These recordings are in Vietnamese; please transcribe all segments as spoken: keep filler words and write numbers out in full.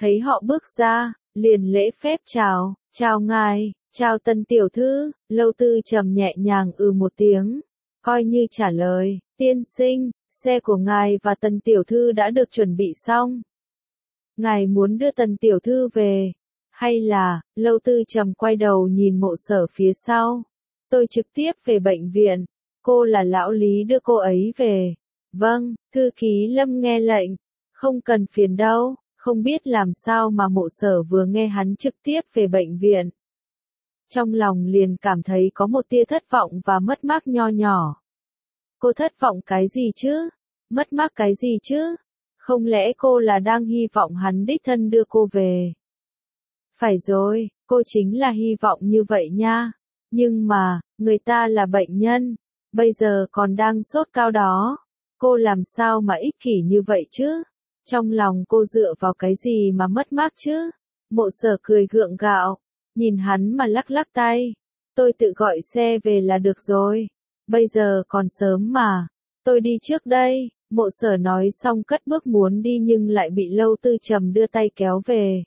thấy họ bước ra, liền lễ phép chào, chào ngài, chào Tần tiểu thư, Lâu Tư Trầm nhẹ nhàng ừ một tiếng, coi như trả lời, tiên sinh, xe của ngài và Tần tiểu thư đã được chuẩn bị xong. Ngài muốn đưa Tần tiểu thư về, hay là, Lâu Tư Trầm quay đầu nhìn Mộ Sở phía sau. Tôi trực tiếp về bệnh viện, cô là lão Lý đưa cô ấy về. Vâng, thư ký Lâm nghe lệnh, không cần phiền đâu, không biết làm sao mà Mộ Sở vừa nghe hắn trực tiếp về bệnh viện. Trong lòng liền cảm thấy có một tia thất vọng và mất mát nho nhỏ. Cô thất vọng cái gì chứ? Mất mát cái gì chứ? Không lẽ cô là đang hy vọng hắn đích thân đưa cô về? Phải rồi, cô chính là hy vọng như vậy nha. Nhưng mà, người ta là bệnh nhân, bây giờ còn đang sốt cao đó. Cô làm sao mà ích kỷ như vậy chứ? Trong lòng cô dựa vào cái gì mà mất mát chứ? Mộ Sở cười gượng gạo, nhìn hắn mà lắc lắc tay. Tôi tự gọi xe về là được rồi. Bây giờ còn sớm mà. Tôi đi trước đây. Mộ Sở nói xong cất bước muốn đi nhưng lại bị Lâu Tư Trầm đưa tay kéo về.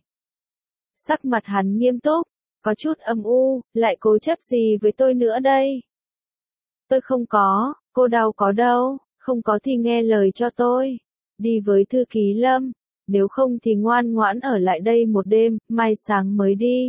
Sắc mặt hắn nghiêm túc, có chút âm u, lại cố chấp gì với tôi nữa đây? Tôi không có, cô đâu có đâu, không có thì nghe lời cho tôi. Đi với thư ký Lâm, nếu không thì ngoan ngoãn ở lại đây một đêm, mai sáng mới đi.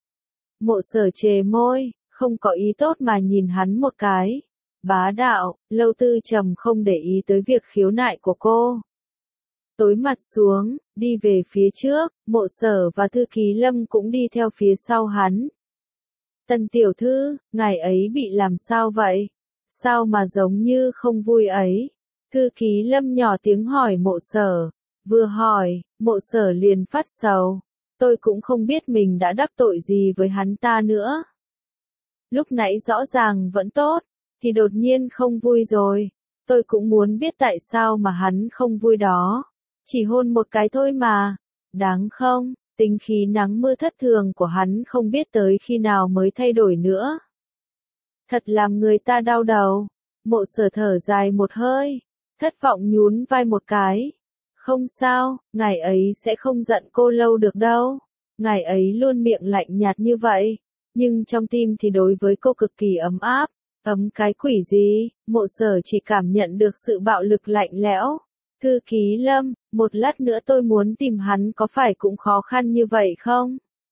Mộ Sở chề môi, không có ý tốt mà nhìn hắn một cái. Bá đạo, Lâu Tư Trầm không để ý tới việc khiếu nại của cô. Tối mặt xuống, đi về phía trước, Mộ Sở và thư ký Lâm cũng đi theo phía sau hắn. Tần tiểu thư, ngài ấy bị làm sao vậy? Sao mà giống như không vui ấy? Thư ký Lâm nhỏ tiếng hỏi Mộ Sở. Vừa hỏi, Mộ Sở liền phát sầu. Tôi cũng không biết mình đã đắc tội gì với hắn ta nữa. Lúc nãy rõ ràng vẫn tốt, thì đột nhiên không vui rồi. Tôi cũng muốn biết tại sao mà hắn không vui đó. Chỉ hôn một cái thôi mà. Đáng không, tính khí nắng mưa thất thường của hắn không biết tới khi nào mới thay đổi nữa. Thật làm người ta đau đầu. Mộ Sở thở dài một hơi. Thất vọng nhún vai một cái. Không sao, ngài ấy sẽ không giận cô lâu được đâu. Ngài ấy luôn miệng lạnh nhạt như vậy. Nhưng trong tim thì đối với cô cực kỳ ấm áp. Ấm cái quỷ gì, Mộ Sở chỉ cảm nhận được sự bạo lực lạnh lẽo. Thư ký Lâm, một lát nữa tôi muốn tìm hắn có phải cũng khó khăn như vậy không?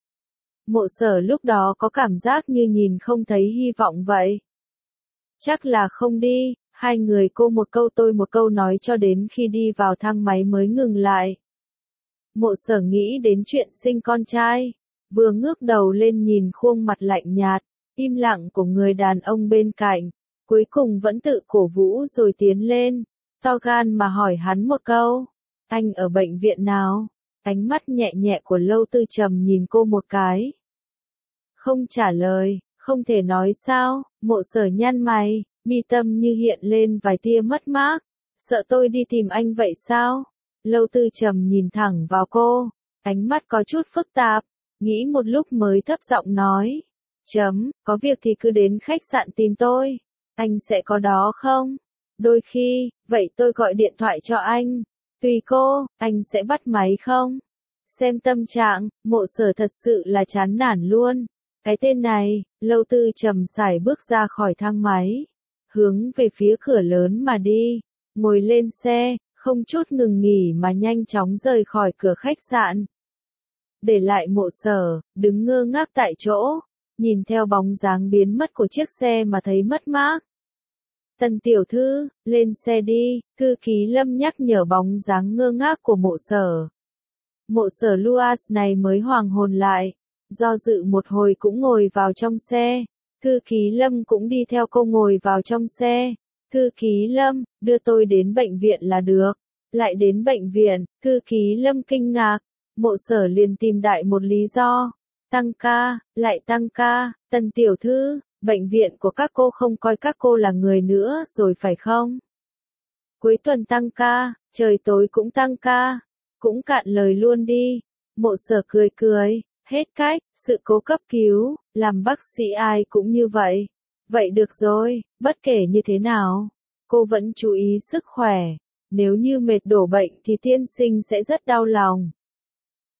Mộ Sở lúc đó có cảm giác như nhìn không thấy hy vọng vậy. Chắc là không đi, hai người cô một câu tôi một câu nói cho đến khi đi vào thang máy mới ngừng lại. Mộ Sở nghĩ đến chuyện sinh con trai, vừa ngước đầu lên nhìn khuôn mặt lạnh nhạt, im lặng của người đàn ông bên cạnh, cuối cùng vẫn tự cổ vũ rồi tiến lên, to gan mà hỏi hắn một câu, anh ở bệnh viện nào? Ánh mắt nhẹ nhẹ của Lâu Tư Trầm nhìn cô một cái. Không trả lời, không thể nói sao, Mộ Sở nhăn mày, mi tâm như hiện lên vài tia mất mát, sợ tôi đi tìm anh vậy sao? Lâu Tư Trầm nhìn thẳng vào cô, ánh mắt có chút phức tạp, nghĩ một lúc mới thấp giọng nói. Chấm, có việc thì cứ đến khách sạn tìm tôi. Anh sẽ có đó không? Đôi khi, vậy tôi gọi điện thoại cho anh. Tùy cô, anh sẽ bắt máy không? Xem tâm trạng, Mộ Sở thật sự là chán nản luôn. Cái tên này, Lâu Tư Trầm sải bước ra khỏi thang máy. Hướng về phía cửa lớn mà đi. Ngồi lên xe, không chút ngừng nghỉ mà nhanh chóng rời khỏi cửa khách sạn. Để lại Mộ Sở, đứng ngơ ngác tại chỗ. Nhìn theo bóng dáng biến mất của chiếc xe mà thấy mất mát. Tần tiểu thư, lên xe đi, thư ký Lâm nhắc nhở bóng dáng ngơ ngác của Mộ Sở. Mộ Sở Luas này mới hoàng hồn lại, do dự một hồi cũng ngồi vào trong xe. Thư ký Lâm cũng đi theo cô ngồi vào trong xe. Thư ký Lâm, đưa tôi đến bệnh viện là được. Lại đến bệnh viện, thư ký Lâm kinh ngạc. Mộ Sở liền tìm đại một lý do. Tăng ca, lại tăng ca, Tần tiểu thư, bệnh viện của các cô không coi các cô là người nữa rồi phải không? Cuối tuần tăng ca, trời tối cũng tăng ca, cũng cạn lời luôn đi. Mộ Sở cười cười, hết cách, sự cố cấp cứu, làm bác sĩ ai cũng như vậy. Vậy được rồi, bất kể như thế nào, cô vẫn chú ý sức khỏe, nếu như mệt đổ bệnh thì tiên sinh sẽ rất đau lòng.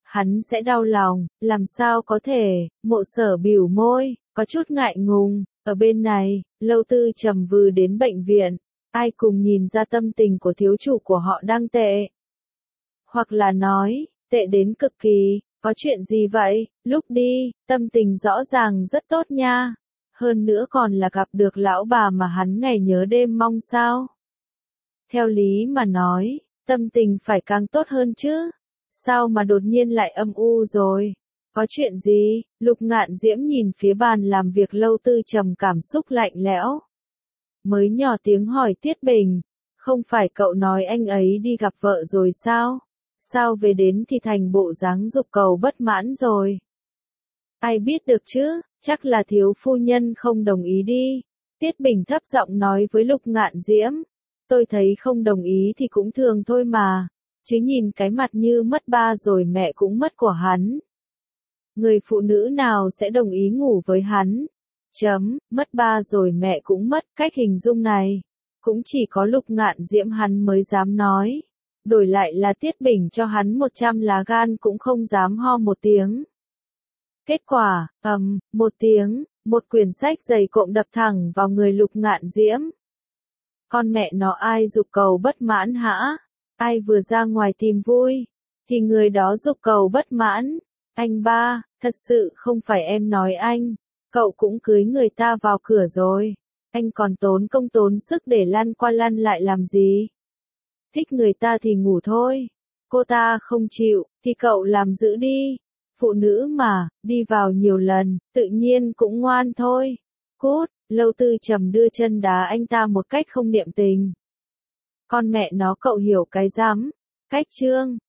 hắn sẽ đau lòng, làm sao có thể, Mộ Sở bĩu môi, có chút ngại ngùng, ở bên này, Lâu Tư Trầm vừa đến bệnh viện, ai cùng nhìn ra tâm tình của thiếu chủ của họ đang tệ. Hoặc là nói, tệ đến cực kỳ, có chuyện gì vậy, lúc đi, tâm tình rõ ràng rất tốt nha. Hơn nữa còn là gặp được lão bà mà hắn ngày nhớ đêm mong sao. Theo lý mà nói, tâm tình phải càng tốt hơn chứ. Sao mà đột nhiên lại âm u rồi? Có chuyện gì? Lục Ngạn Diễm nhìn phía bàn làm việc Lâu Tư Trầm cảm xúc lạnh lẽo. Mới nhỏ tiếng hỏi Tiết Bình, không phải cậu nói anh ấy đi gặp vợ rồi sao? Sao về đến thì thành bộ dáng dục cầu bất mãn rồi? Ai biết được chứ, chắc là thiếu phu nhân không đồng ý đi. Tiết Bình thấp giọng nói với Lục Ngạn Diễm, tôi thấy không đồng ý thì cũng thường thôi mà, chứ nhìn cái mặt như mất ba rồi mẹ cũng mất của hắn. Người phụ nữ nào sẽ đồng ý ngủ với hắn? Chấm, mất ba rồi mẹ cũng mất, cách hình dung này. Cũng chỉ có Lục Ngạn Diễm hắn mới dám nói. Đổi lại là Tiết Bình cho hắn một trăm lá gan cũng không dám ho một tiếng. Kết quả, ầm, um, một tiếng, một quyển sách dày cộm đập thẳng vào người Lục Ngạn Diễm. Con mẹ nó ai dục cầu bất mãn hả? Ai vừa ra ngoài tìm vui, thì người đó dục cầu bất mãn. Anh ba, thật sự không phải em nói anh, cậu cũng cưới người ta vào cửa rồi. Anh còn tốn công tốn sức để lăn qua lăn lại làm gì? Thích người ta thì ngủ thôi. Cô ta không chịu, thì cậu làm giữ đi. Phụ nữ mà, đi vào nhiều lần, tự nhiên cũng ngoan thôi. Cút, Lâu Tư Trầm đưa chân đá anh ta một cách không niệm tình. Con mẹ nó cậu hiểu cái rắm. Cách chương